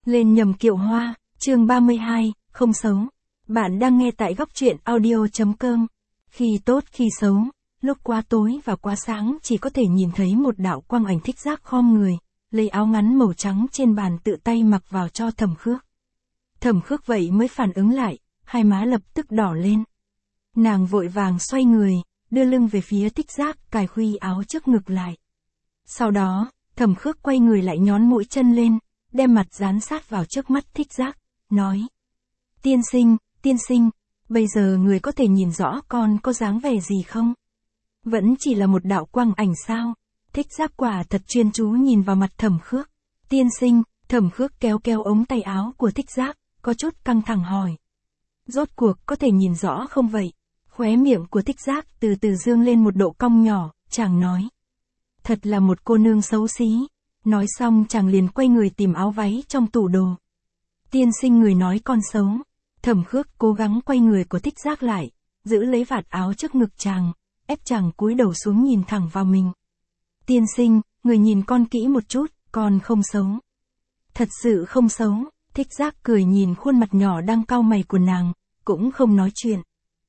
Lên nhầm kiệu hoa, chương 32, không xấu. Bạn đang nghe tại góc truyện audio.com. Khi tốt khi xấu, lúc quá tối và quá sáng chỉ có thể nhìn thấy một đạo quang ảnh thích giác khom người, lấy áo ngắn màu trắng trên bàn tự tay mặc vào cho Thẩm Khước. Thẩm Khước vậy mới phản ứng lại, hai má lập tức đỏ lên. Nàng vội vàng xoay người, đưa lưng về phía thích giác, cài khuy áo trước ngực lại. Sau đó, Thẩm Khước quay người lại nhón mũi chân lên, đem mặt dán sát vào trước mắt thích giác, nói. Tiên sinh, bây giờ người có thể nhìn rõ con có dáng vẻ gì không? Vẫn chỉ là một đạo quang ảnh sao? Thích giác quả thật chuyên chú nhìn vào mặt Thẩm Khước. Tiên sinh, Thẩm Khước kéo ống tay áo của thích giác, có chút căng thẳng hỏi. Rốt cuộc có thể nhìn rõ không vậy? Khóe miệng của thích giác từ từ dương lên một độ cong nhỏ, chàng nói. Thật là một cô nương xấu xí. Nói xong chàng liền quay người tìm áo váy trong tủ đồ. Tiên sinh người nói con xấu. Thẩm Khước cố gắng quay người của thích giác lại, giữ lấy vạt áo trước ngực chàng, ép chàng cúi đầu xuống nhìn thẳng vào mình. Tiên sinh, người nhìn con kỹ một chút, con không xấu. Thật sự không xấu. Thích giác cười nhìn khuôn mặt nhỏ đang cau mày của nàng, cũng không nói chuyện.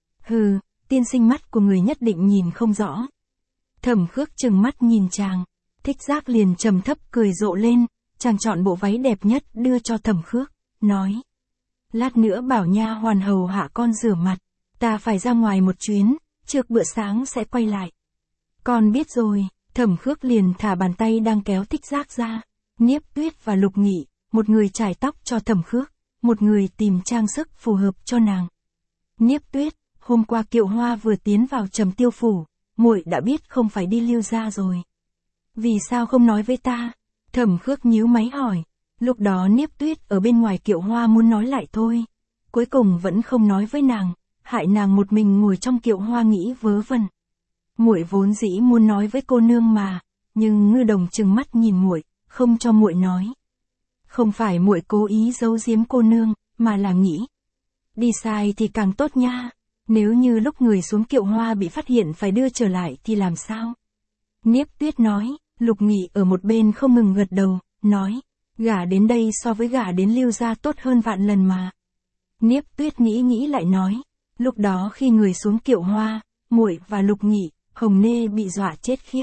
Hừ, tiên sinh mắt của người nhất định nhìn không rõ. Thẩm Khước trừng mắt nhìn chàng. Thích giác liền trầm thấp cười rộ lên, chàng chọn bộ váy đẹp nhất đưa cho Thẩm Khước, nói. Lát nữa bảo nha hoàn hầu hạ con rửa mặt, ta phải ra ngoài một chuyến, trước bữa sáng sẽ quay lại. Con biết rồi. Thẩm Khước liền thả bàn tay đang kéo thích giác ra. Niếp Tuyết và Lục Nghị, một người chải tóc cho Thẩm Khước, một người tìm trang sức phù hợp cho nàng. Niếp Tuyết, hôm qua kiệu hoa vừa tiến vào Trầm Tiêu phủ, muội đã biết không phải đi Lưu gia rồi. Vì sao không nói với ta? Thẩm Khước nhíu máy hỏi. Lúc đó Niếp Tuyết ở bên ngoài kiệu hoa muốn nói lại thôi. Cuối cùng vẫn không nói với nàng, hại nàng một mình ngồi trong kiệu hoa nghĩ vớ vẩn. Muội vốn dĩ muốn nói với cô nương mà, nhưng Ngư Đồng trừng mắt nhìn muội, không cho muội nói. Không phải muội cố ý giấu giếm cô nương, mà là nghĩ. Đi sai thì càng tốt nha. Nếu như lúc người xuống kiệu hoa bị phát hiện phải đưa trở lại thì làm sao? Niếp Tuyết nói. Lục Nghị ở một bên không ngừng gật đầu, nói, gả đến đây so với gả đến Lưu gia tốt hơn vạn lần mà. Niếp Tuyết nghĩ lại nói, lúc đó khi người xuống kiệu hoa, muội và Lục Nghị, Hồng Nê bị dọa chết khiếp.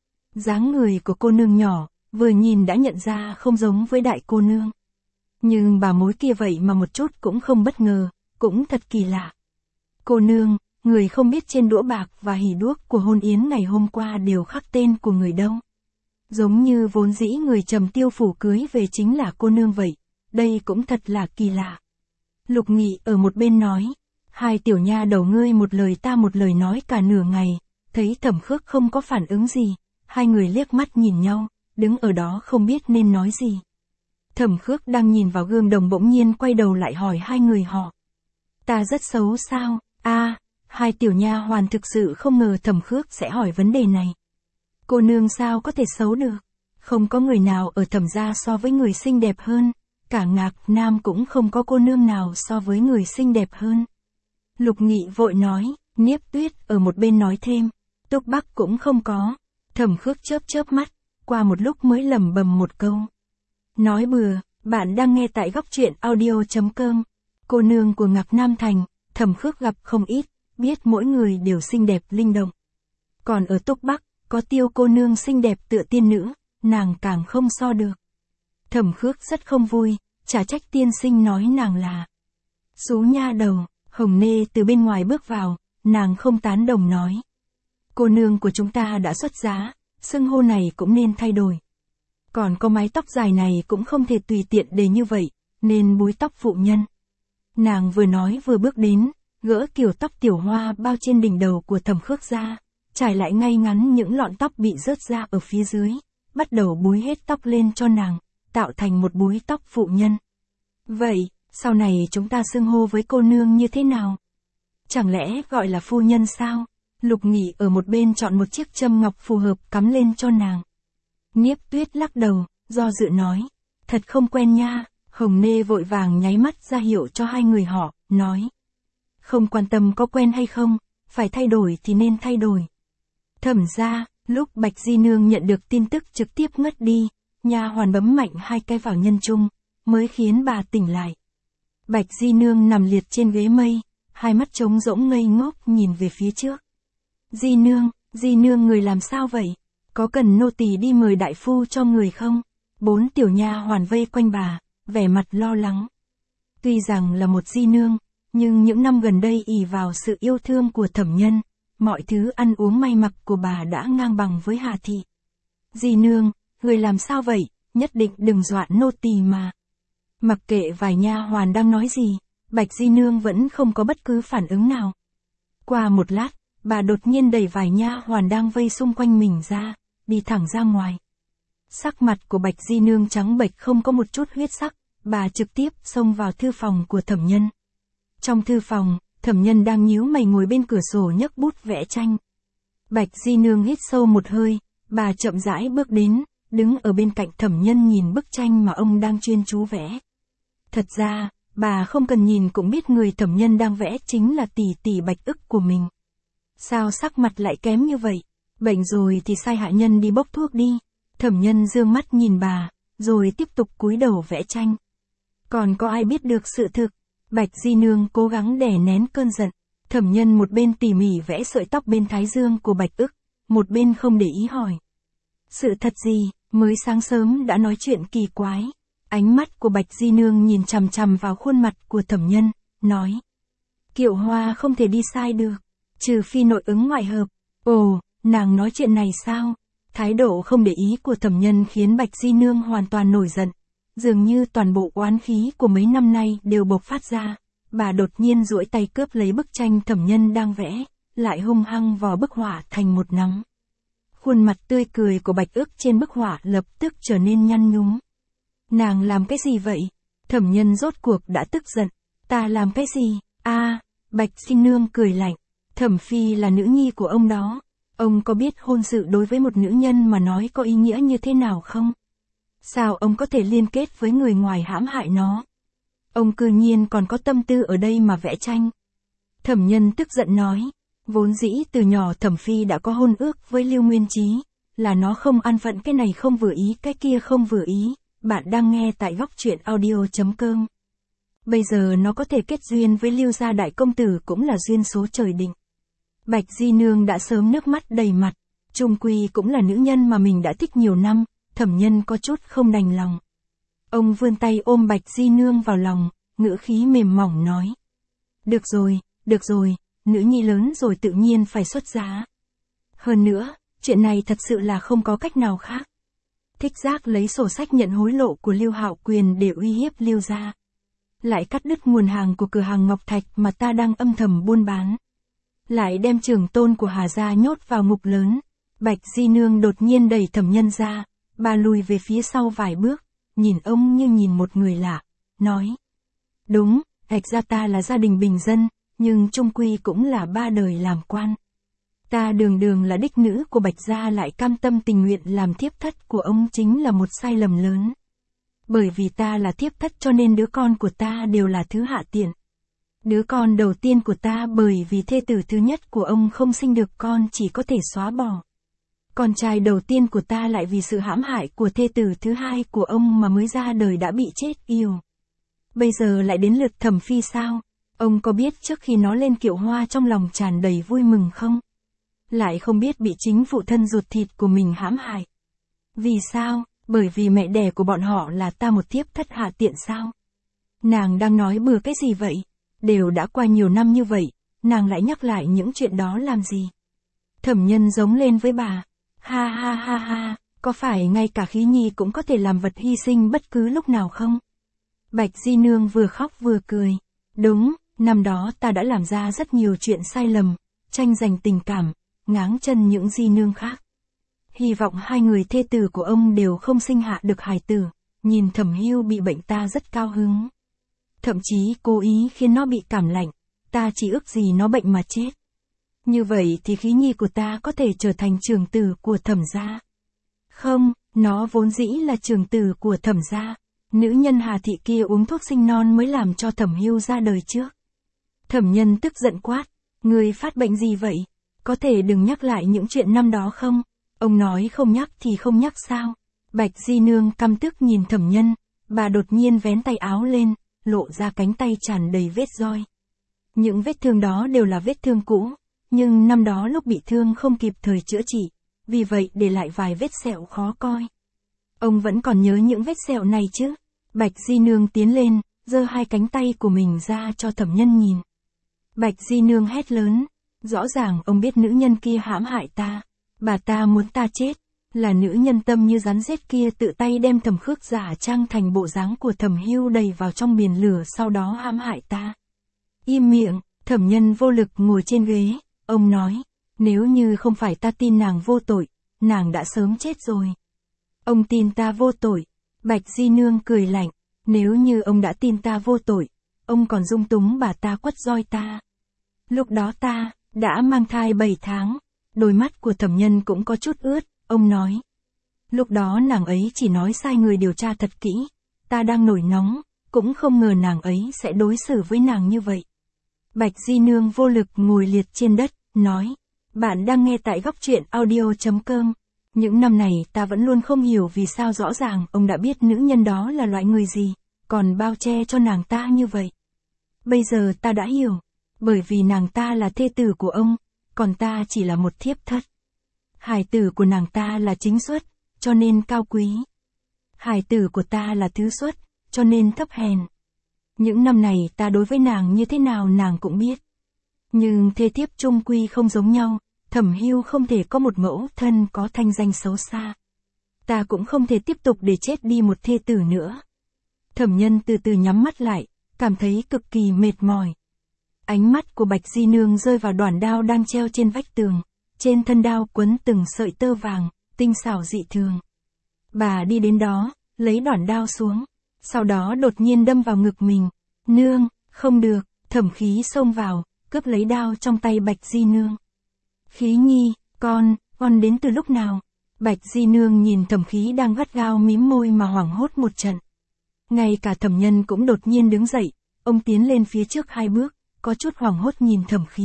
Dáng người của cô nương nhỏ, vừa nhìn đã nhận ra không giống với đại cô nương. Nhưng bà mối kia vậy mà một chút cũng không bất ngờ, cũng thật kỳ lạ. Cô nương, người không biết trên đũa bạc và hỉ đuốc của hôn yến ngày hôm qua đều khắc tên của người đâu. Giống như vốn dĩ người Trầm Tiêu phủ cưới về chính là cô nương vậy, đây cũng thật là kỳ lạ. Lục Nghị ở một bên nói, hai tiểu nha đầu ngươi một lời ta một lời nói cả nửa ngày, thấy Thẩm Khước không có phản ứng gì, hai người liếc mắt nhìn nhau, đứng ở đó không biết nên nói gì. Thẩm Khước đang nhìn vào gương đồng bỗng nhiên quay đầu lại hỏi hai người họ. Ta rất xấu sao? Hai tiểu nha hoàn thực sự không ngờ Thẩm Khước sẽ hỏi vấn đề này. Cô nương sao có thể xấu được? Không có người nào ở Thẩm gia so với người xinh đẹp hơn, cả Ngạc Nam cũng không có cô nương nào so với người xinh đẹp hơn. Lục Nghị vội nói, Niếp Tuyết ở một bên nói thêm, Túc Bắc cũng không có. Thẩm Khước chớp mắt, qua một lúc mới lẩm bẩm một câu. Nói bừa, bạn đang nghe tại góc truyện audio.com. Cô nương của Ngạc Nam Thành, Thẩm Khước gặp không ít, biết mỗi người đều xinh đẹp linh động. Còn ở Túc Bắc, có Tiêu cô nương xinh đẹp tựa tiên nữ, nàng càng không so được. Thẩm Khước rất không vui, chả trách tiên sinh nói nàng là xú nha đầu. Hồng Nê từ bên ngoài bước vào, nàng không tán đồng nói. Cô nương của chúng ta đã xuất giá, xưng hô này cũng nên thay đổi. Còn có mái tóc dài này cũng không thể tùy tiện để như vậy, nên búi tóc phụ nhân. Nàng vừa nói vừa bước đến, gỡ kiểu tóc tiểu hoa bao trên đỉnh đầu của Thẩm Khước ra, trải lại ngay ngắn những lọn tóc bị rớt ra ở phía dưới, bắt đầu búi hết tóc lên cho nàng, tạo thành một búi tóc phụ nhân. Vậy, sau này chúng ta xưng hô với cô nương như thế nào? Chẳng lẽ gọi là phu nhân sao? Lục Nghị ở một bên chọn một chiếc châm ngọc phù hợp cắm lên cho nàng. Niếp Tuyết lắc đầu, do dự nói, thật không quen nha. Hồng Nê vội vàng nháy mắt ra hiệu cho hai người họ, nói. Không quan tâm có quen hay không, phải thay đổi thì nên thay đổi. Thẩm gia, lúc Bạch Di Nương nhận được tin tức trực tiếp ngất đi, nha hoàn bấm mạnh hai cái vào nhân trung, mới khiến bà tỉnh lại. Bạch Di Nương nằm liệt trên ghế mây, hai mắt trống rỗng ngây ngốc nhìn về phía trước. Di Nương người làm sao vậy? Có cần nô tỳ đi mời đại phu cho người không? 4 tiểu nha hoàn vây quanh bà, vẻ mặt lo lắng. Tuy rằng là một Di Nương, nhưng những năm gần đây ỷ vào sự yêu thương của Thẩm Nhân, mọi thứ ăn uống may mặc của bà đã ngang bằng với Hà Thị. Di Nương, người làm sao vậy? Nhất định đừng dọa nô tỳ mà. Mặc kệ vài nha hoàn đang nói gì, Bạch Di Nương vẫn không có bất cứ phản ứng nào. Qua một lát, bà đột nhiên đẩy vài nha hoàn đang vây xung quanh mình ra, đi thẳng ra ngoài. Sắc mặt của Bạch Di Nương trắng bệch không có một chút huyết sắc, bà trực tiếp xông vào thư phòng của Thẩm Nhân. Trong thư phòng, Thẩm Nhân đang nhíu mày ngồi bên cửa sổ nhấc bút vẽ tranh. Bạch Di Nương hít sâu một hơi, bà chậm rãi bước đến, đứng ở bên cạnh Thẩm Nhân nhìn bức tranh mà ông đang chuyên chú vẽ. Thật ra, bà không cần nhìn cũng biết người Thẩm Nhân đang vẽ chính là tỷ tỷ Bạch Ức của mình. Sao sắc mặt lại kém như vậy? Bệnh rồi thì sai hạ nhân đi bốc thuốc đi. Thẩm Nhân dương mắt nhìn bà, rồi tiếp tục cúi đầu vẽ tranh. Còn có ai biết được sự thực? Bạch Di Nương cố gắng đè nén cơn giận. Thẩm Nhân một bên tỉ mỉ vẽ sợi tóc bên thái dương của Bạch Ức, một bên không để ý hỏi. Sự thật gì, mới sáng sớm đã nói chuyện kỳ quái. Ánh mắt của Bạch Di Nương nhìn chằm chằm vào khuôn mặt của Thẩm Nhân, nói. Kiệu Hoa không thể đi sai được, trừ phi nội ứng ngoại hợp. Ồ, nàng nói chuyện này sao? Thái độ không để ý của Thẩm Nhân khiến Bạch Di Nương hoàn toàn nổi giận. Dường như toàn bộ oán khí của mấy năm nay đều bộc phát ra. Bà đột nhiên duỗi tay cướp lấy bức tranh Thẩm Nhân đang vẽ, lại hung hăng vò bức họa thành một nắm. Khuôn mặt tươi cười của Bạch Ức trên bức họa lập tức trở nên nhăn nhúm. Nàng làm cái gì vậy? Thẩm Nhân rốt cuộc đã tức giận. Ta làm cái gì? Bạch Di Nương cười lạnh. Thẩm Phi là nữ nhi của ông đó. Ông có biết hôn sự đối với một nữ nhân mà nói có ý nghĩa như thế nào không? Sao ông có thể liên kết với người ngoài hãm hại nó? Ông cư nhiên còn có tâm tư ở đây mà vẽ tranh. Thẩm Nhân tức giận nói. Vốn dĩ từ nhỏ Thẩm Phi đã có hôn ước với Lưu Nguyên Chí, là nó không an phận cái này không vừa ý cái kia không vừa ý. Bạn đang nghe tại góc truyện audio.com. Bây giờ nó có thể kết duyên với Lưu gia đại công tử cũng là duyên số trời định. Bạch Di Nương đã sớm nước mắt đầy mặt, chung quy cũng là nữ nhân mà mình đã thích nhiều năm. Thẩm Nhân có chút không đành lòng. Ông vươn tay ôm Bạch Di Nương vào lòng, ngữ khí mềm mỏng nói. Được rồi, nữ nhi lớn rồi tự nhiên phải xuất giá. Hơn nữa, chuyện này thật sự là không có cách nào khác. Thích Giác lấy sổ sách nhận hối lộ của Lưu Hạo Quyền để uy hiếp Lưu gia. Lại cắt đứt nguồn hàng của cửa hàng Ngọc Thạch mà ta đang âm thầm buôn bán. Lại đem trưởng tôn của Hà gia nhốt vào ngục lớn. Bạch Di Nương đột nhiên đẩy Thẩm Nhân ra, bà lùi về phía sau vài bước, nhìn ông như nhìn một người lạ, nói. Đúng, Bạch gia ta là gia đình bình dân, nhưng chung quy cũng là 3 đời làm quan. Ta đường là đích nữ của Bạch gia lại cam tâm tình nguyện làm thiếp thất của ông chính là một sai lầm lớn. Bởi vì ta là thiếp thất cho nên đứa con của ta đều là thứ hạ tiện. Đứa con đầu tiên của ta bởi vì thê tử thứ nhất của ông không sinh được con chỉ có thể xóa bỏ. Con trai đầu tiên của ta lại vì sự hãm hại của thê tử thứ hai của ông mà mới ra đời đã bị chết yểu. Bây giờ lại đến lượt Thẩm Phi sao? Ông có biết trước khi nó lên Kiệu Hoa trong lòng tràn đầy vui mừng không? Lại không biết bị chính phụ thân ruột thịt của mình hãm hại. Vì sao? Bởi vì mẹ đẻ của bọn họ là ta một thiếp thất hạ tiện sao? Nàng đang nói bừa cái gì vậy? Đều đã qua nhiều năm như vậy, nàng lại nhắc lại những chuyện đó làm gì? Thẩm Nhân giống lên với bà. Ha, có phải ngay cả khí nhi cũng có thể làm vật hy sinh bất cứ lúc nào không? Bạch Di Nương vừa khóc vừa cười. Đúng, năm đó ta đã làm ra rất nhiều chuyện sai lầm, tranh giành tình cảm, ngáng chân những Di Nương khác. Hy vọng hai người thê tử của ông đều không sinh hạ được hài tử. Nhìn Thẩm Hưu bị bệnh ta rất cao hứng. Thậm chí cố ý khiến nó bị cảm lạnh, ta chỉ ước gì nó bệnh mà chết. Như vậy thì khí nhi của ta có thể trở thành trưởng tử của Thẩm gia. Không, nó vốn dĩ là trưởng tử của Thẩm gia. Nữ nhân Hà Thị kia uống thuốc sinh non mới làm cho Thẩm Hưu ra đời trước. Thẩm Nhân tức giận quát, người phát bệnh gì vậy? Có thể đừng nhắc lại những chuyện năm đó không? Ông nói không nhắc thì không nhắc sao? Bạch Di Nương căm tức nhìn Thẩm Nhân, Bà đột nhiên vén tay áo lên, lộ ra cánh tay tràn đầy vết roi. Những vết thương đó đều là vết thương cũ, nhưng năm đó lúc bị thương không kịp thời chữa trị, vì vậy để lại vài vết sẹo khó coi. Ông vẫn còn nhớ những vết sẹo này chứ? Bạch Di Nương tiến lên, giơ hai cánh tay của mình ra cho Thẩm Nhân nhìn. Bạch Di Nương hét lớn, rõ ràng ông biết nữ nhân kia hãm hại ta, bà ta muốn ta chết, là nữ nhân tâm như rắn rết kia tự tay đem Thẩm Khước giả trang thành bộ dáng của Thẩm Hưu đầy vào trong biển lửa sau đó hãm hại ta. Im miệng, Thẩm Nhân vô lực ngồi trên ghế, ông nói, nếu như không phải ta tin nàng vô tội, nàng đã sớm chết rồi. Ông tin ta vô tội. Bạch Di Nương cười lạnh, nếu như ông đã tin ta vô tội, ông còn dung túng bà ta quất roi ta. Lúc đó ta, đã mang thai 7 tháng, đôi mắt của Thẩm Nhân cũng có chút ướt, ông nói. Lúc đó nàng ấy chỉ nói sai người điều tra thật kỹ, ta đang nổi nóng, cũng không ngờ nàng ấy sẽ đối xử với nàng như vậy. Bạch Di Nương vô lực ngồi liệt trên đất, nói, bạn đang nghe tại góc truyện audio.com. Những năm này ta vẫn luôn không hiểu vì sao rõ ràng ông đã biết nữ nhân đó là loại người gì, còn bao che cho nàng ta như vậy. Bây giờ ta đã hiểu, bởi vì nàng ta là thê tử của ông, còn ta chỉ là một thiếp thất. Hài tử của nàng ta là chính xuất, cho nên cao quý. Hài tử của ta là thứ xuất, cho nên thấp hèn. Những năm này ta đối với nàng như thế nào nàng cũng biết. Nhưng thê thiếp chung quy không giống nhau. Thẩm Hưu không thể có một mẫu thân có thanh danh xấu xa. Ta cũng không thể tiếp tục để chết đi một thê tử nữa. Thẩm Nhân từ từ nhắm mắt lại, cảm thấy cực kỳ mệt mỏi. Ánh mắt của Bạch Di Nương rơi vào đoản đao đang treo trên vách tường, trên thân đao quấn từng sợi tơ vàng, tinh xảo dị thường. Bà đi đến đó, lấy đoản đao xuống, sau đó đột nhiên đâm vào ngực mình. Nương, không được, Thẩm Khí xông vào, cướp lấy đao trong tay Bạch Di Nương. Khí Nhi, con đến từ lúc nào? Bạch Di Nương nhìn Thẩm Khí đang gắt gao mím môi mà hoảng hốt một trận. Ngay cả Thẩm Nhân cũng đột nhiên đứng dậy, ông tiến lên phía trước 2 bước, có chút hoảng hốt nhìn Thẩm Khí.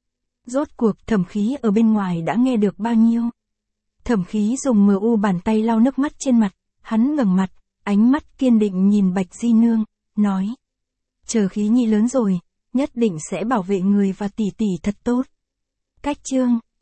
Rốt cuộc Thẩm Khí ở bên ngoài đã nghe được bao nhiêu? Thẩm Khí dùng bàn tay lau nước mắt trên mặt, hắn ngẩng mặt, ánh mắt kiên định nhìn Bạch Di Nương, nói. Chờ Khí Nhi lớn rồi, nhất định sẽ bảo vệ người và tỷ tỷ thật tốt. Cách chương